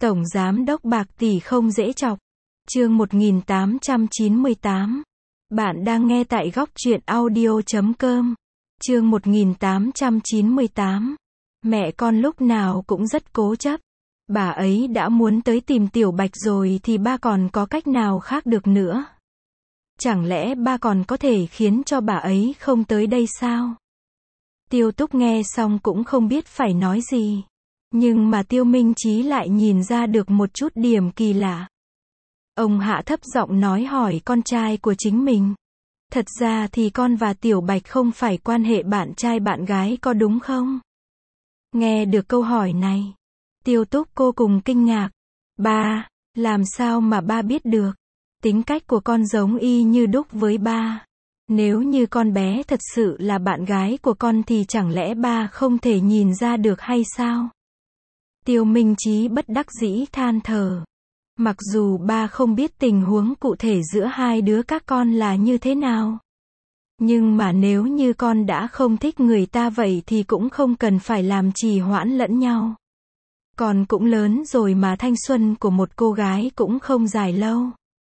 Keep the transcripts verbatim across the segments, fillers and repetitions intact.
Tổng giám đốc bạc tỷ không dễ chọc. Chương một nghìn tám trăm chín mươi tám. Bạn đang nghe tại góc truyện audio chấm com. Chương một nghìn tám trăm chín mươi tám. Mẹ con lúc nào cũng rất cố chấp. Bà ấy đã muốn tới tìm Tiểu Bạch rồi thì ba còn có cách nào khác được nữa. Chẳng lẽ ba còn có thể khiến cho bà ấy không tới đây sao? Tiêu Túc nghe xong cũng không biết phải nói gì. Nhưng mà Tiêu Minh Chí lại nhìn ra được một chút điểm kỳ lạ. Ông hạ thấp giọng nói hỏi con trai của chính mình. Thật ra thì con và Tiểu Bạch không phải quan hệ bạn trai bạn gái có đúng không? Nghe được câu hỏi này, Tiêu Túc cô cùng kinh ngạc. Ba, làm sao mà ba biết được? Tính cách của con giống y như đúc với ba. Nếu như con bé thật sự là bạn gái của con thì chẳng lẽ ba không thể nhìn ra được hay sao? Tiêu Minh Chí bất đắc dĩ than thở. Mặc dù ba không biết tình huống cụ thể giữa hai đứa các con là như thế nào. Nhưng mà nếu như con đã không thích người ta vậy thì cũng không cần phải làm trì hoãn lẫn nhau. Con cũng lớn rồi mà thanh xuân của một cô gái cũng không dài lâu.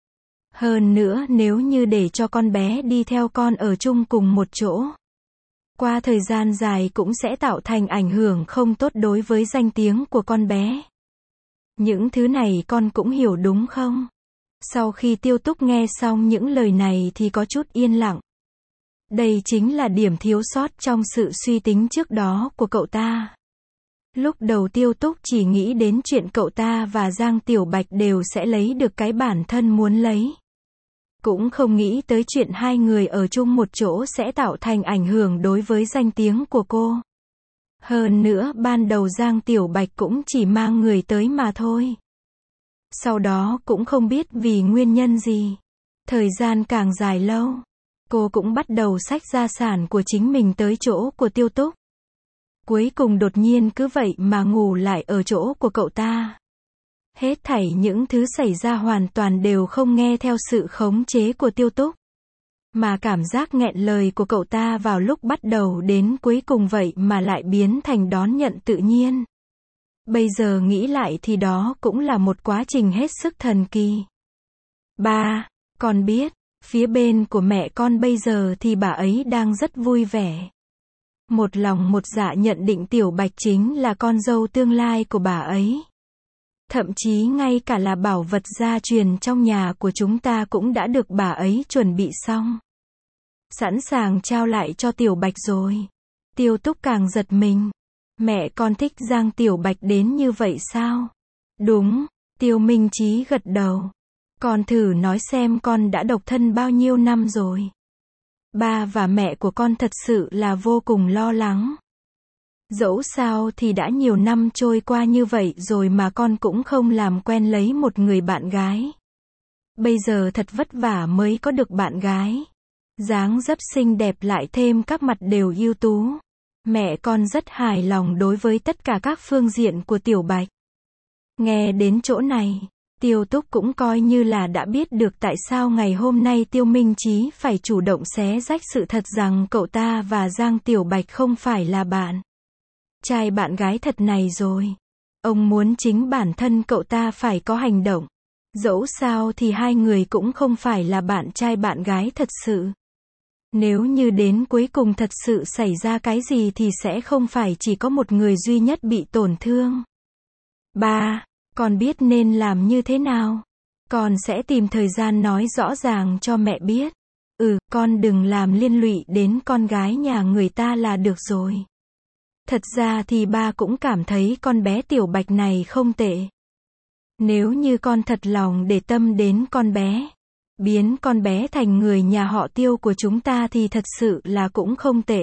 Hơn nữa nếu như để cho con bé đi theo con ở chung cùng một chỗ, qua thời gian dài cũng sẽ tạo thành ảnh hưởng không tốt đối với danh tiếng của con bé. Những thứ này con cũng hiểu đúng không? Sau khi Tiêu Túc nghe xong những lời này thì có chút yên lặng. Đây chính là điểm thiếu sót trong sự suy tính trước đó của cậu ta. Lúc đầu Tiêu Túc chỉ nghĩ đến chuyện cậu ta và Giang Tiểu Bạch đều sẽ lấy được cái bản thân muốn lấy. Cũng không nghĩ tới chuyện hai người ở chung một chỗ sẽ tạo thành ảnh hưởng đối với danh tiếng của cô. Hơn nữa ban đầu Giang Tiểu Bạch cũng chỉ mang người tới mà thôi. Sau đó cũng không biết vì nguyên nhân gì. Thời gian càng dài lâu, cô cũng bắt đầu xách gia sản của chính mình tới chỗ của Tiêu Túc. Cuối cùng đột nhiên cứ vậy mà ngủ lại ở chỗ của cậu ta. Hết thảy những thứ xảy ra hoàn toàn đều không nghe theo sự khống chế của Tiêu Túc. Mà cảm giác nghẹn lời của cậu ta vào lúc bắt đầu đến cuối cùng vậy mà lại biến thành đón nhận tự nhiên. Bây giờ nghĩ lại thì đó cũng là một quá trình hết sức thần kỳ. Ba, con biết, phía bên của mẹ con bây giờ thì bà ấy đang rất vui vẻ. Một lòng một dạ nhận định Tiểu Bạch chính là con dâu tương lai của bà ấy. Thậm chí ngay cả là bảo vật gia truyền trong nhà của chúng ta cũng đã được bà ấy chuẩn bị xong. Sẵn sàng trao lại cho Tiểu Bạch rồi. Tiêu Túc càng giật mình. Mẹ con thích Giang Tiểu Bạch đến như vậy sao? Đúng, Tiêu Minh Chí gật đầu. Con thử nói xem con đã độc thân bao nhiêu năm rồi. Ba và mẹ của con thật sự là vô cùng lo lắng. Dẫu sao thì đã nhiều năm trôi qua như vậy rồi mà con cũng không làm quen lấy một người bạn gái. Bây giờ thật vất vả mới có được bạn gái. Dáng dấp xinh đẹp lại thêm các mặt đều ưu tú. Mẹ con rất hài lòng đối với tất cả các phương diện của Tiểu Bạch. Nghe đến chỗ này, Tiêu Túc cũng coi như là đã biết được tại sao ngày hôm nay Tiêu Minh Chí phải chủ động xé rách sự thật rằng cậu ta và Giang Tiểu Bạch không phải là bạn trai bạn gái thật này rồi. Ông muốn chính bản thân cậu ta phải có hành động. Dẫu sao thì hai người cũng không phải là bạn trai bạn gái thật sự. Nếu như đến cuối cùng thật sự xảy ra cái gì thì sẽ không phải chỉ có một người duy nhất bị tổn thương. Ba, con biết nên làm như thế nào? Con sẽ tìm thời gian nói rõ ràng cho mẹ biết. Ừ, con đừng làm liên lụy đến con gái nhà người ta là được rồi. Thật ra thì ba cũng cảm thấy con bé Tiểu Bạch này không tệ. Nếu như con thật lòng để tâm đến con bé, biến con bé thành người nhà họ Tiêu của chúng ta thì thật sự là cũng không tệ.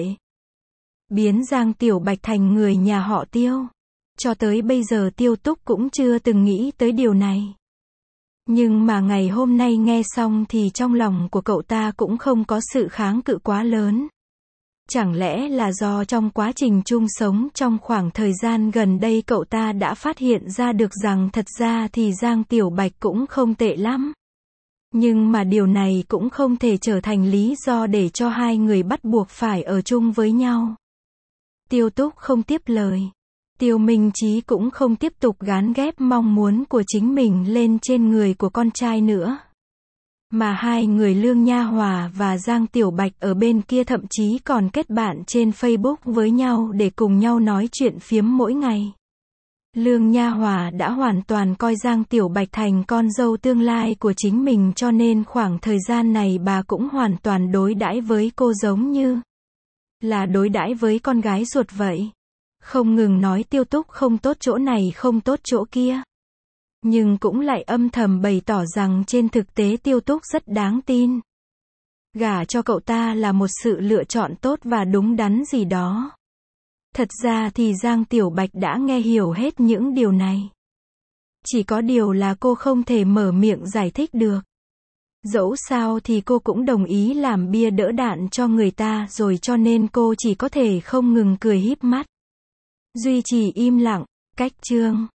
Biến Giang Tiểu Bạch thành người nhà họ Tiêu. Cho tới bây giờ Tiêu Túc cũng chưa từng nghĩ tới điều này. Nhưng mà ngày hôm nay nghe xong thì trong lòng của cậu ta cũng không có sự kháng cự quá lớn. Chẳng lẽ là do trong quá trình chung sống trong khoảng thời gian gần đây cậu ta đã phát hiện ra được rằng thật ra thì Giang Tiểu Bạch cũng không tệ lắm. Nhưng mà điều này cũng không thể trở thành lý do để cho hai người bắt buộc phải ở chung với nhau. Tiêu Túc không tiếp lời. Tiêu Minh Chí cũng không tiếp tục gán ghép mong muốn của chính mình lên trên người của con trai nữa. Mà hai người Lương Nha Hòa và Giang Tiểu Bạch ở bên kia thậm chí còn kết bạn trên Facebook với nhau để cùng nhau nói chuyện phiếm mỗi ngày. Lương Nha Hòa đã hoàn toàn coi Giang Tiểu Bạch thành con dâu tương lai của chính mình, cho nên khoảng thời gian này bà cũng hoàn toàn đối đãi với cô giống như là đối đãi với con gái ruột vậy. Không ngừng nói Tiêu Túc không tốt chỗ này không tốt chỗ kia. Nhưng cũng lại âm thầm bày tỏ rằng trên thực tế Tiêu Túc rất đáng tin. Gả cho cậu ta là một sự lựa chọn tốt và đúng đắn gì đó. Thật ra thì Giang Tiểu Bạch đã nghe hiểu hết những điều này. Chỉ có điều là cô không thể mở miệng giải thích được. Dẫu sao thì cô cũng đồng ý làm bia đỡ đạn cho người ta rồi, cho nên cô chỉ có thể không ngừng cười híp mắt. Duy trì im lặng. Cách chương